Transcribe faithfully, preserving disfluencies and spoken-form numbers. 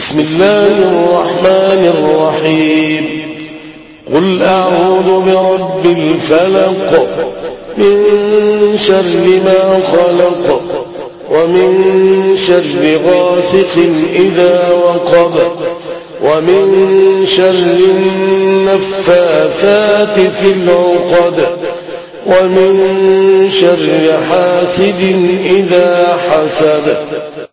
بسم الله الرحمن الرحيم قل أعوذ برب الفلق من شر ما خلق ومن شر غاسق إذا وقب ومن شر النفاثات في العقد ومن شر حاسد إذا حسد